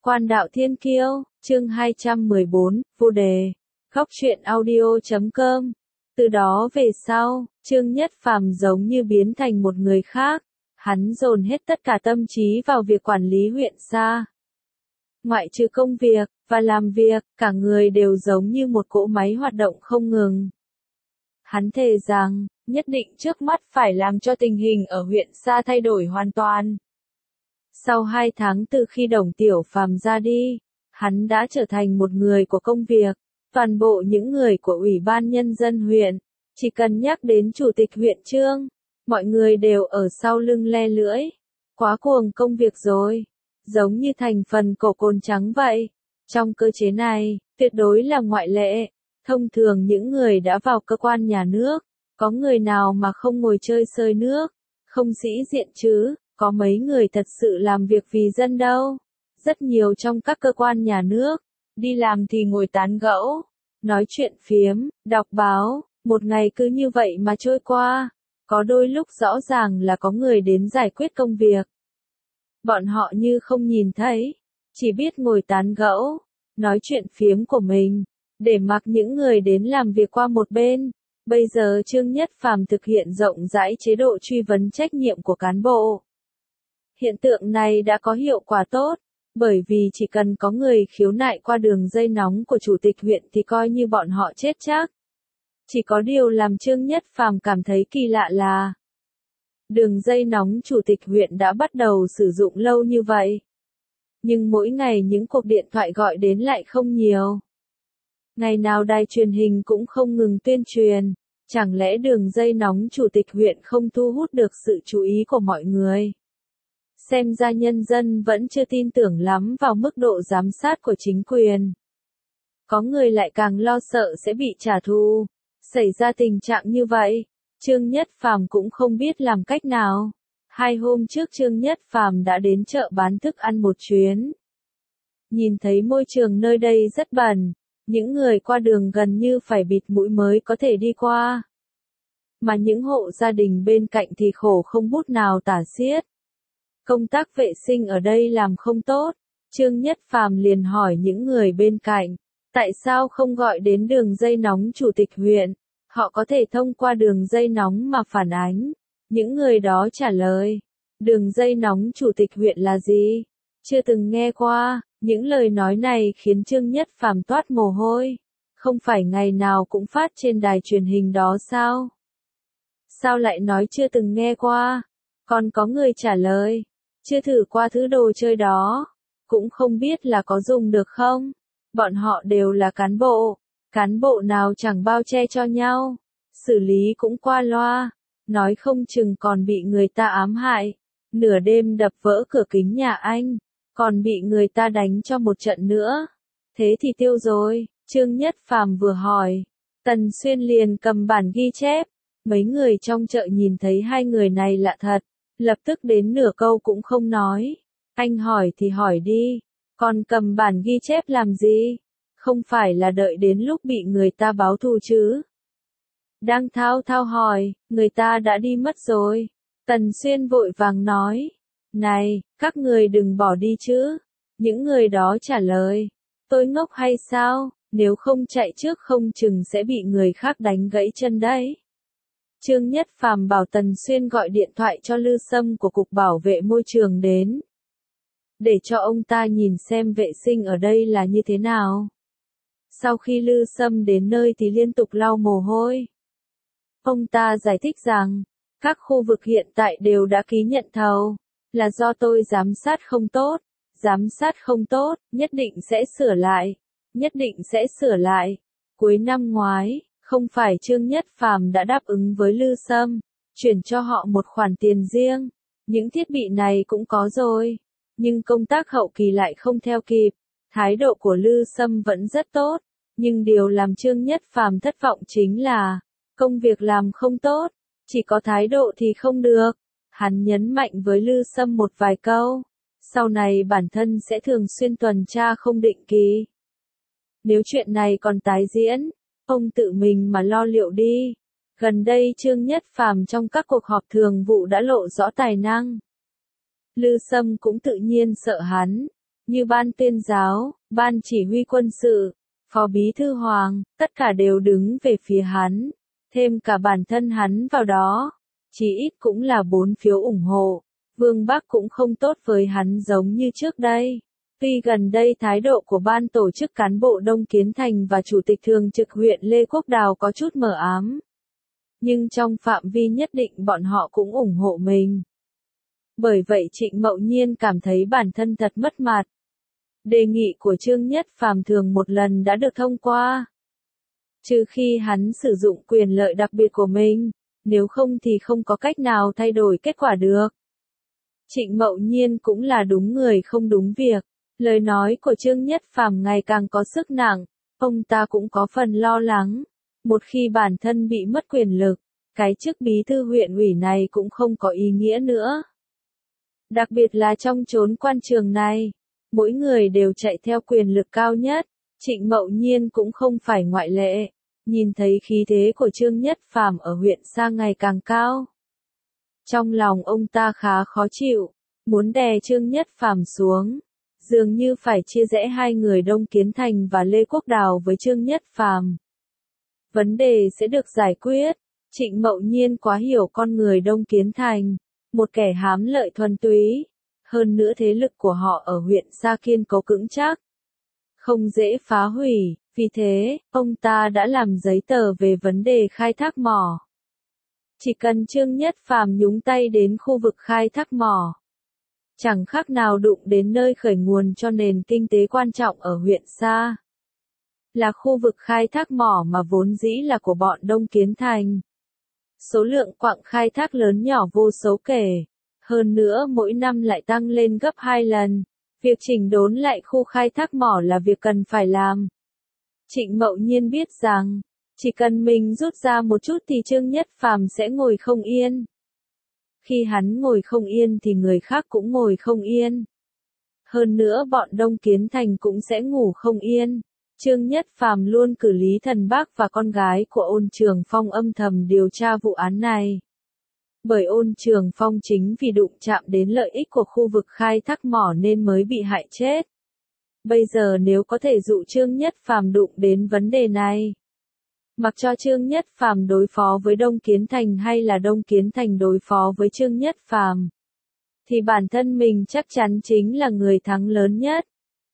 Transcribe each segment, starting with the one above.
Quan đạo thiên kiêu, chương 214, vô đề. Góc truyện audio.com. Từ đó về sau, Trương Nhất Phàm giống như biến thành một người khác. Hắn dồn hết tất cả tâm trí vào việc quản lý huyện Sa. Ngoại trừ công việc và làm việc, cả người đều giống như một cỗ máy hoạt động không ngừng. Hắn thề rằng, nhất định trước mắt phải làm cho tình hình ở huyện Sa thay đổi hoàn toàn. Sau 2 tháng từ khi Đồng Tiểu Phàm ra đi, hắn đã trở thành một người của công việc. Toàn bộ những người của Ủy ban Nhân dân huyện, chỉ cần nhắc đến Chủ tịch huyện Trương, mọi người đều ở sau lưng le lưỡi. Quá cuồng công việc rồi, giống như thành phần cổ cồn trắng vậy. Trong cơ chế này, tuyệt đối là ngoại lệ. Thông thường những người đã vào cơ quan nhà nước, có người nào mà không ngồi chơi sơi nước, không sĩ diện chứ, có mấy người thật sự làm việc vì dân đâu. Rất nhiều trong các cơ quan nhà nước, đi làm thì ngồi tán gẫu, nói chuyện phiếm, đọc báo, một ngày cứ như vậy mà trôi qua. Có đôi lúc rõ ràng là có người đến giải quyết công việc. Bọn họ như không nhìn thấy, chỉ biết ngồi tán gẫu, nói chuyện phiếm của mình, để mặc những người đến làm việc qua một bên. Bây giờ Trương Nhất Phàm thực hiện rộng rãi chế độ truy vấn trách nhiệm của cán bộ. Hiện tượng này đã có hiệu quả tốt, bởi vì chỉ cần có người khiếu nại qua đường dây nóng của chủ tịch huyện thì coi như bọn họ chết chắc. Chỉ có điều làm Trương Nhất Phàm cảm thấy kỳ lạ là đường dây nóng chủ tịch huyện đã bắt đầu sử dụng lâu như vậy. Nhưng mỗi ngày những cuộc điện thoại gọi đến lại không nhiều. Ngày nào đài truyền hình cũng không ngừng tuyên truyền, chẳng lẽ đường dây nóng chủ tịch huyện không thu hút được sự chú ý của mọi người? Xem ra nhân dân vẫn chưa tin tưởng lắm vào mức độ giám sát của chính quyền. Có người lại càng lo sợ sẽ bị trả thù. Xảy ra tình trạng như vậy, Trương Nhất Phàm cũng không biết làm cách nào. 2 hôm trước Trương Nhất Phàm đã đến chợ bán thức ăn một chuyến. Nhìn thấy môi trường nơi đây rất bẩn, những người qua đường gần như phải bịt mũi mới có thể đi qua. Mà những hộ gia đình bên cạnh thì khổ không bút nào tả xiết. Công tác vệ sinh ở đây làm không tốt, Trương Nhất Phàm liền hỏi những người bên cạnh, tại sao không gọi đến đường dây nóng chủ tịch huyện, họ có thể thông qua đường dây nóng mà phản ánh. Những người đó trả lời, đường dây nóng chủ tịch huyện là gì? Chưa từng nghe qua. Những lời nói này khiến Trương Nhất Phàm toát mồ hôi. Không phải ngày nào cũng phát trên đài truyền hình đó sao? Sao lại nói chưa từng nghe qua? Còn có người trả lời, chưa thử qua thứ đồ chơi đó, cũng không biết là có dùng được không. Bọn họ đều là cán bộ nào chẳng bao che cho nhau, xử lý cũng qua loa, nói không chừng còn bị người ta ám hại, nửa đêm đập vỡ cửa kính nhà anh, còn bị người ta đánh cho một trận nữa. Thế thì tiêu rồi. Trương Nhất Phàm vừa hỏi, Tần Xuyên liền cầm bản ghi chép. Mấy người trong chợ nhìn thấy 2 người này lạ thật, lập tức đến nửa câu cũng không nói. Anh hỏi thì hỏi đi, còn cầm bản ghi chép làm gì? Không phải là đợi đến lúc bị người ta báo thù chứ? Đang thao thao hỏi, người ta đã đi mất rồi. Tần Xuyên vội vàng nói, này, các người đừng bỏ đi chứ. Những người đó trả lời, tôi ngốc hay sao, nếu không chạy trước không chừng sẽ bị người khác đánh gãy chân đấy. Trương Nhất Phàm bảo Tần Xuyên gọi điện thoại cho Lư Sâm của Cục Bảo vệ Môi trường đến. Để cho ông ta nhìn xem vệ sinh ở đây là như thế nào. Sau khi Lư Sâm đến nơi thì liên tục lau mồ hôi. Ông ta giải thích rằng, các khu vực hiện tại đều đã ký nhận thầu, là do tôi giám sát không tốt, nhất định sẽ sửa lại. Cuối năm ngoái, không phải Trương Nhất Phàm đã đáp ứng với Lư Sâm, chuyển cho họ một khoản tiền riêng, những thiết bị này cũng có rồi, nhưng công tác hậu kỳ lại không theo kịp. Thái độ của Lư Sâm vẫn rất tốt, nhưng điều làm Trương Nhất Phàm thất vọng chính là, công việc làm không tốt, chỉ có thái độ thì không được. Hắn nhấn mạnh với Lư Sâm một vài câu, sau này bản thân sẽ thường xuyên tuần tra không định kỳ. Nếu chuyện này còn tái diễn, ông tự mình mà lo liệu đi. Gần đây Trương Nhất Phàm trong các cuộc họp thường vụ đã lộ rõ tài năng. Lư Sâm cũng tự nhiên sợ hắn, như ban tuyên giáo, ban chỉ huy quân sự, phó bí thư Hoàng, tất cả đều đứng về phía hắn, thêm cả bản thân hắn vào đó, chỉ ít cũng là 4 phiếu ủng hộ. Vương Bắc cũng không tốt với hắn giống như trước đây. Tuy gần đây thái độ của ban tổ chức cán bộ Đông Kiến Thành và chủ tịch thường trực huyện Lê Quốc Đào có chút mờ ám, nhưng trong phạm vi nhất định bọn họ cũng ủng hộ mình. Bởi vậy Trịnh Mậu Nhiên cảm thấy bản thân thật mất mặt. Đề nghị của Trương Nhất Phàm thường một lần đã được thông qua. Trừ khi hắn sử dụng quyền lợi đặc biệt của mình, nếu không thì không có cách nào thay đổi kết quả được. Trịnh Mậu Nhiên cũng là đúng người không đúng việc. Lời nói của Trương Nhất Phàm ngày càng có sức nặng, ông ta cũng có phần lo lắng. Một khi bản thân bị mất quyền lực, cái chức bí thư huyện ủy này cũng không có ý nghĩa nữa. Đặc biệt là trong chốn quan trường này, mỗi người đều chạy theo quyền lực cao nhất, Trịnh Mậu Nhiên cũng không phải ngoại lệ. Nhìn thấy khí thế của Trương Nhất Phàm ở huyện Sa ngày càng cao, trong lòng ông ta khá khó chịu, muốn đè Trương Nhất Phàm xuống, dường như phải chia rẽ hai người Đông Kiến Thành và Lê Quốc Đào với Trương Nhất Phàm. Vấn đề sẽ được giải quyết. Trịnh Mậu Nhiên quá hiểu con người Đông Kiến Thành, một kẻ hám lợi thuần túy, hơn nữa thế lực của họ ở huyện Sa kiên cố vững chắc, không dễ phá hủy, vì thế, ông ta đã làm giấy tờ về vấn đề khai thác mỏ. Chỉ cần Trương Nhất Phàm nhúng tay đến khu vực khai thác mỏ, chẳng khác nào đụng đến nơi khởi nguồn cho nền kinh tế quan trọng ở huyện Sa. Là khu vực khai thác mỏ mà vốn dĩ là của bọn Đông Kiến Thành. Số lượng quặng khai thác lớn nhỏ vô số kể, hơn nữa mỗi năm lại tăng lên gấp 2 lần. Việc chỉnh đốn lại khu khai thác mỏ là việc cần phải làm. Trịnh Mậu Nhiên biết rằng, chỉ cần mình rút ra một chút thì Trương Nhất Phàm sẽ ngồi không yên. Khi hắn ngồi không yên thì người khác cũng ngồi không yên. Hơn nữa bọn Đông Kiến Thành cũng sẽ ngủ không yên. Trương Nhất Phàm luôn cử Lý Thần Bác và con gái của Ôn Trường Phong âm thầm điều tra vụ án này. Bởi Ôn Trường Phong chính vì đụng chạm đến lợi ích của khu vực khai thác mỏ nên mới bị hại chết. Bây giờ nếu có thể dụ Trương Nhất Phàm đụng đến vấn đề này, mặc cho Trương Nhất Phàm đối phó với Đông Kiến Thành hay là Đông Kiến Thành đối phó với Trương Nhất Phàm, thì bản thân mình chắc chắn chính là người thắng lớn nhất.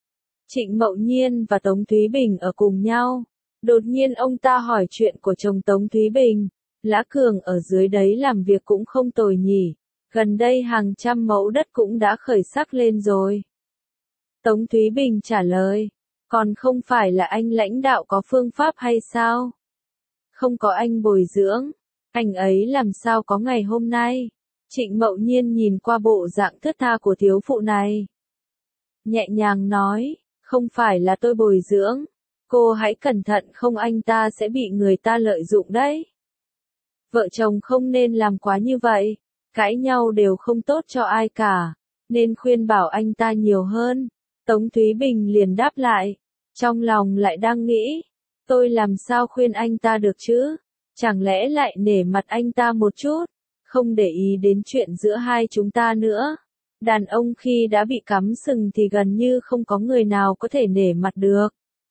Trịnh Mậu Nhiên và Tống Thúy Bình ở cùng nhau. Đột nhiên ông ta hỏi chuyện của chồng Tống Thúy Bình. Lã Cường ở dưới đấy làm việc cũng không tồi nhỉ. Gần đây hàng trăm mẫu đất cũng đã khởi sắc lên rồi. Tống Thúy Bình trả lời. Còn không phải là anh lãnh đạo có phương pháp hay sao? Không có anh bồi dưỡng, anh ấy làm sao có ngày hôm nay? Trịnh Mậu Nhiên nhìn qua bộ dạng thướt tha của thiếu phụ này, nhẹ nhàng nói, không phải là tôi bồi dưỡng, cô hãy cẩn thận không anh ta sẽ bị người ta lợi dụng đấy. Vợ chồng không nên làm quá như vậy, cãi nhau đều không tốt cho ai cả, nên khuyên bảo anh ta nhiều hơn. Tống Thúy Bình liền đáp lại, trong lòng lại đang nghĩ, tôi làm sao khuyên anh ta được chứ? Chẳng lẽ lại nể mặt anh ta một chút, không để ý đến chuyện giữa hai chúng ta nữa. Đàn ông khi đã bị cắm sừng thì gần như không có người nào có thể nể mặt được.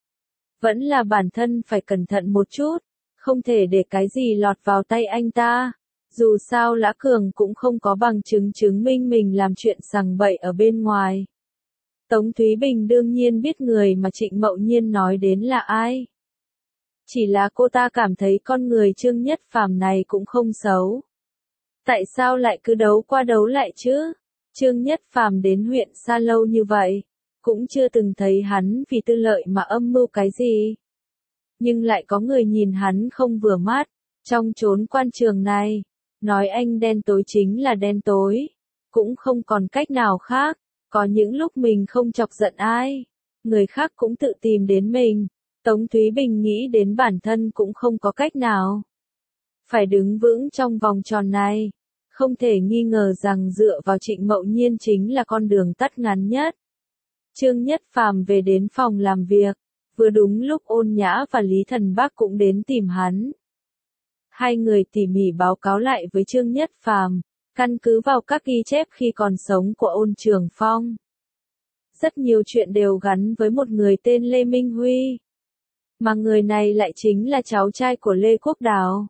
Vẫn là bản thân phải cẩn thận một chút, không thể để cái gì lọt vào tay anh ta. Dù sao Lã Cường cũng không có bằng chứng chứng minh mình làm chuyện sằng bậy ở bên ngoài. Tống Thúy Bình đương nhiên biết người mà Trịnh Mậu Nhiên nói đến là ai. Chỉ là cô ta cảm thấy con người Trương Nhất Phàm này cũng không xấu. Tại sao lại cứ đấu qua đấu lại chứ? Trương Nhất Phàm đến huyện Sa lâu như vậy, cũng chưa từng thấy hắn vì tư lợi mà âm mưu cái gì. Nhưng lại có người nhìn hắn không vừa mắt, trong chốn quan trường này, nói anh đen tối chính là đen tối, cũng không còn cách nào khác, có những lúc mình không chọc giận ai, người khác cũng tự tìm đến mình. Tống Thúy Bình nghĩ đến bản thân cũng không có cách nào. Phải đứng vững trong vòng tròn này. Không thể nghi ngờ rằng dựa vào Trịnh Mậu Nhiên chính là con đường tắt ngắn nhất. Trương Nhất Phàm về đến phòng làm việc, vừa đúng lúc Ôn Nhã và Lý Thần Bác cũng đến tìm hắn. Hai người tỉ mỉ báo cáo lại với Trương Nhất Phàm, căn cứ vào các ghi chép khi còn sống của Ôn Trường Phong. Rất nhiều chuyện đều gắn với một người tên Lê Minh Huy. Mà người này lại chính là cháu trai của Lê Quốc Đào.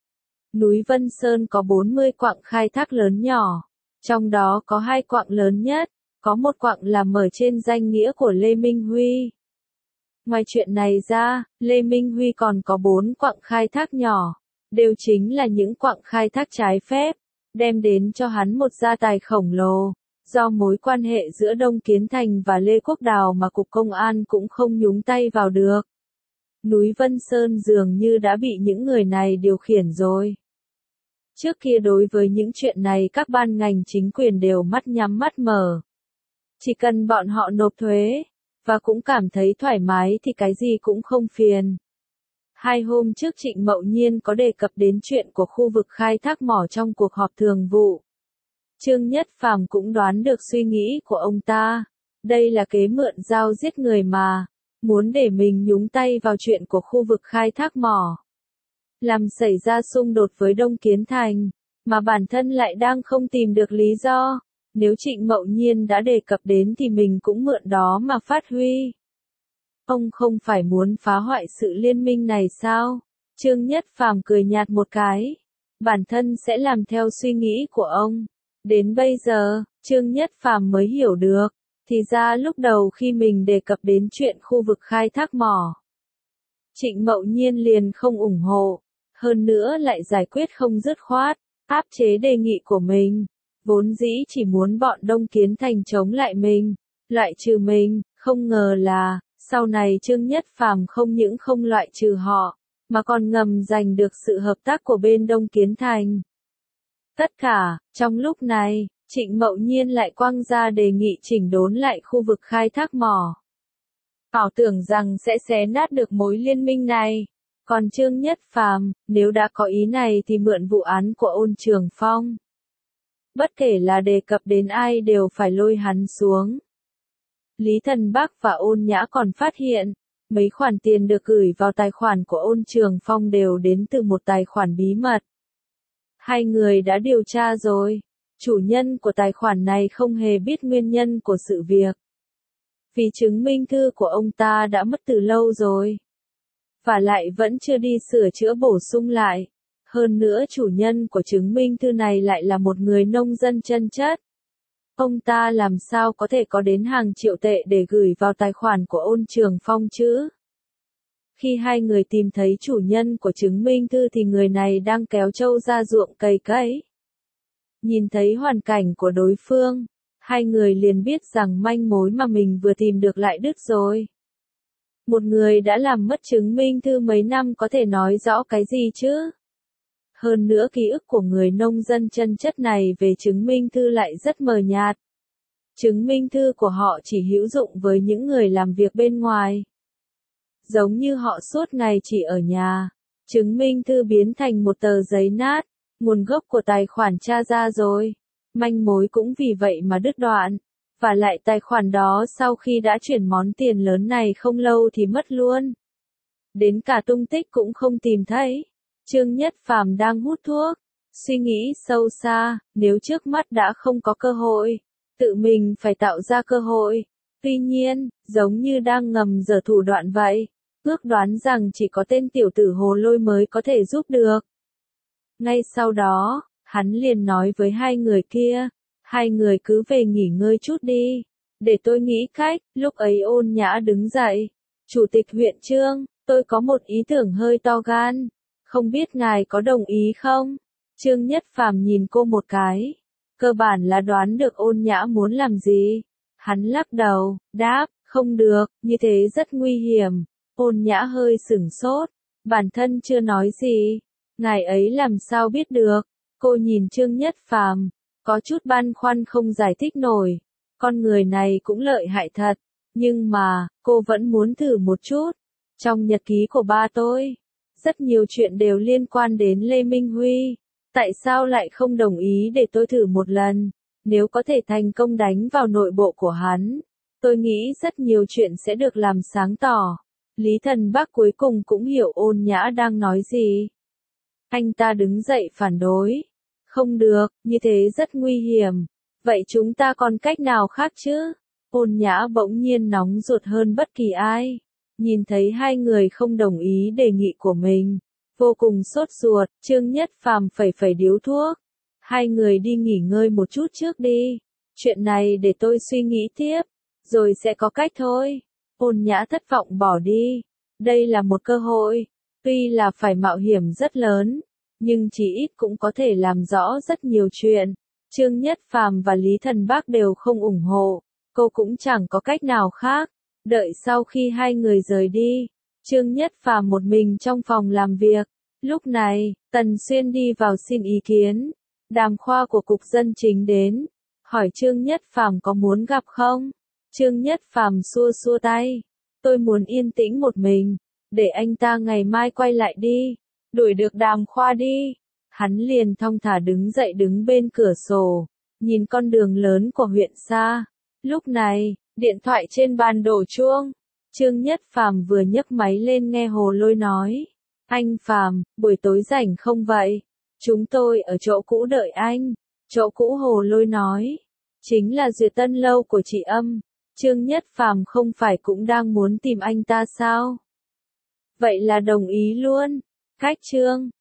Núi Vân Sơn có 40 quặng khai thác lớn nhỏ. Trong đó có 2 quặng lớn nhất, có một quặng làm ở trên danh nghĩa của Lê Minh Huy. Ngoài chuyện này ra, Lê Minh Huy còn có 4 quặng khai thác nhỏ, đều chính là những quặng khai thác trái phép, đem đến cho hắn một gia tài khổng lồ. Do mối quan hệ giữa Đông Kiến Thành và Lê Quốc Đào mà Cục Công an cũng không nhúng tay vào được. Núi Vân Sơn dường như đã bị những người này điều khiển rồi. Trước kia đối với những chuyện này các ban ngành chính quyền đều mắt nhắm mắt mở. Chỉ cần bọn họ nộp thuế, và cũng cảm thấy thoải mái thì cái gì cũng không phiền. 2 hôm trước Trịnh Mậu Nhiên có đề cập đến chuyện của khu vực khai thác mỏ trong cuộc họp thường vụ. Trương Nhất Phàm cũng đoán được suy nghĩ của ông ta. Đây là kế mượn dao giết người mà, muốn để mình nhúng tay vào chuyện của khu vực khai thác mỏ. Làm xảy ra xung đột với Đông Kiến Thành, mà bản thân lại đang không tìm được lý do. Nếu Trịnh Mậu Nhiên đã đề cập đến thì mình cũng mượn đó mà phát huy. Ông không phải muốn phá hoại sự liên minh này sao? Trương Nhất Phàm cười nhạt một cái. Bản thân sẽ làm theo suy nghĩ của ông. Đến bây giờ, Trương Nhất Phàm mới hiểu được. Thì ra lúc đầu khi mình đề cập đến chuyện khu vực khai thác mỏ, Trịnh Mậu Nhiên liền không ủng hộ. Hơn nữa lại giải quyết không dứt khoát, áp chế đề nghị của mình. Vốn dĩ chỉ muốn bọn Đông Kiến Thành chống lại mình, loại trừ mình, không ngờ là, sau này Trương Nhất Phàm không những không loại trừ họ, mà còn ngầm giành được sự hợp tác của bên Đông Kiến Thành. Tất cả, trong lúc này, Trịnh Mậu Nhiên lại quăng ra đề nghị chỉnh đốn lại khu vực khai thác mỏ. Ảo tưởng rằng sẽ xé nát được mối liên minh này. Còn Trương Nhất Phàm, nếu đã có ý này thì mượn vụ án của Ôn Trường Phong. Bất kể là đề cập đến ai đều phải lôi hắn xuống. Lý Thần Bắc và Ôn Nhã còn phát hiện, mấy khoản tiền được gửi vào tài khoản của Ôn Trường Phong đều đến từ một tài khoản bí mật. 2 người đã điều tra rồi, chủ nhân của tài khoản này không hề biết nguyên nhân của sự việc. Vì chứng minh thư của ông ta đã mất từ lâu rồi. Và lại vẫn chưa đi sửa chữa bổ sung lại. Hơn nữa chủ nhân của chứng minh thư này lại là một người nông dân chân chất. Ông ta làm sao có thể có đến hàng triệu tệ để gửi vào tài khoản của Ôn Trường Phong chứ? Khi 2 người tìm thấy chủ nhân của chứng minh thư thì người này đang kéo trâu ra ruộng cày cấy. Nhìn thấy hoàn cảnh của đối phương, 2 người liền biết rằng manh mối mà mình vừa tìm được lại đứt rồi. Một người đã làm mất chứng minh thư mấy năm có thể nói rõ cái gì chứ? Hơn nữa ký ức của người nông dân chân chất này về chứng minh thư lại rất mờ nhạt. Chứng minh thư của họ chỉ hữu dụng với những người làm việc bên ngoài. Giống như họ suốt ngày chỉ ở nhà. Chứng minh thư biến thành một tờ giấy nát. Nguồn gốc của tài khoản tra ra rồi. Manh mối cũng vì vậy mà đứt đoạn. Và lại tài khoản đó sau khi đã chuyển món tiền lớn này không lâu thì mất luôn. Đến cả tung tích cũng không tìm thấy. Trương Nhất Phàm đang hút thuốc. Suy nghĩ sâu xa, nếu trước mắt đã không có cơ hội, tự mình phải tạo ra cơ hội. Tuy nhiên, giống như đang ngầm giở thủ đoạn vậy, ước đoán rằng chỉ có tên tiểu tử Hồ Lôi mới có thể giúp được. Ngay sau đó, hắn liền nói với 2 người kia, 2 người cứ về nghỉ ngơi chút đi, để tôi nghĩ cách. Lúc ấy Ôn Nhã đứng dậy, Chủ tịch huyện Trương, tôi có một ý tưởng hơi to gan, không biết ngài có đồng ý không? Trương Nhất Phàm nhìn cô một cái, cơ bản là đoán được Ôn Nhã muốn làm gì. Hắn lắc đầu, đáp, không được, như thế rất nguy hiểm. Ôn Nhã hơi sửng sốt, bản thân chưa nói gì, ngài ấy làm sao biết được? Cô nhìn Trương Nhất Phàm, có chút băn khoăn không giải thích nổi. Con người này cũng lợi hại thật, nhưng mà, cô vẫn muốn thử một chút. Trong nhật ký của ba tôi, rất nhiều chuyện đều liên quan đến Lê Minh Huy. Tại sao lại không đồng ý để tôi thử một lần? Nếu có thể thành công đánh vào nội bộ của hắn, tôi nghĩ rất nhiều chuyện sẽ được làm sáng tỏ. Lý Thần Bắc cuối cùng cũng hiểu Ôn Nhã đang nói gì. Anh ta đứng dậy phản đối. Không được, như thế rất nguy hiểm. Vậy chúng ta còn cách nào khác chứ? Ôn Nhã bỗng nhiên nóng ruột hơn bất kỳ ai. Nhìn thấy hai người không đồng ý đề nghị của mình, vô cùng sốt ruột. Trương Nhất Phàm phẩy điếu thuốc. Hai người đi nghỉ ngơi một chút trước đi. Chuyện này để tôi suy nghĩ tiếp, rồi sẽ có cách thôi. Ôn Nhã thất vọng bỏ đi. Đây là một cơ hội, tuy là phải mạo hiểm rất lớn, nhưng chỉ ít cũng có thể làm rõ rất nhiều chuyện. Trương Nhất Phàm và Lý Thần Bác đều không ủng hộ, cô cũng chẳng có cách nào khác. Đợi sau khi hai người rời đi, Trương Nhất Phàm một mình trong phòng làm việc. Lúc này, Tần Xuyên đi vào xin ý kiến. Đàm Khoa của Cục Dân Chính đến, hỏi Trương Nhất Phàm có muốn gặp không? Trương Nhất Phàm xua xua tay. Tôi muốn yên tĩnh một mình, để anh ta ngày mai quay lại đi. Đuổi được Đàm Khoa đi. Hắn liền thong thả đứng dậy đứng bên cửa sổ, nhìn con đường lớn của huyện xa. Lúc này, điện thoại trên bàn đổ chuông. Trương Nhất Phàm vừa nhấc máy lên nghe Hồ Lôi nói. Anh Phàm, buổi tối rảnh không vậy? Chúng tôi ở chỗ cũ đợi anh. Chỗ cũ Hồ Lôi nói. Chính là Duyệt Tân lâu của chị Âm. Trương Nhất Phàm không phải cũng đang muốn tìm anh ta sao? Vậy là đồng ý luôn. Cách Trương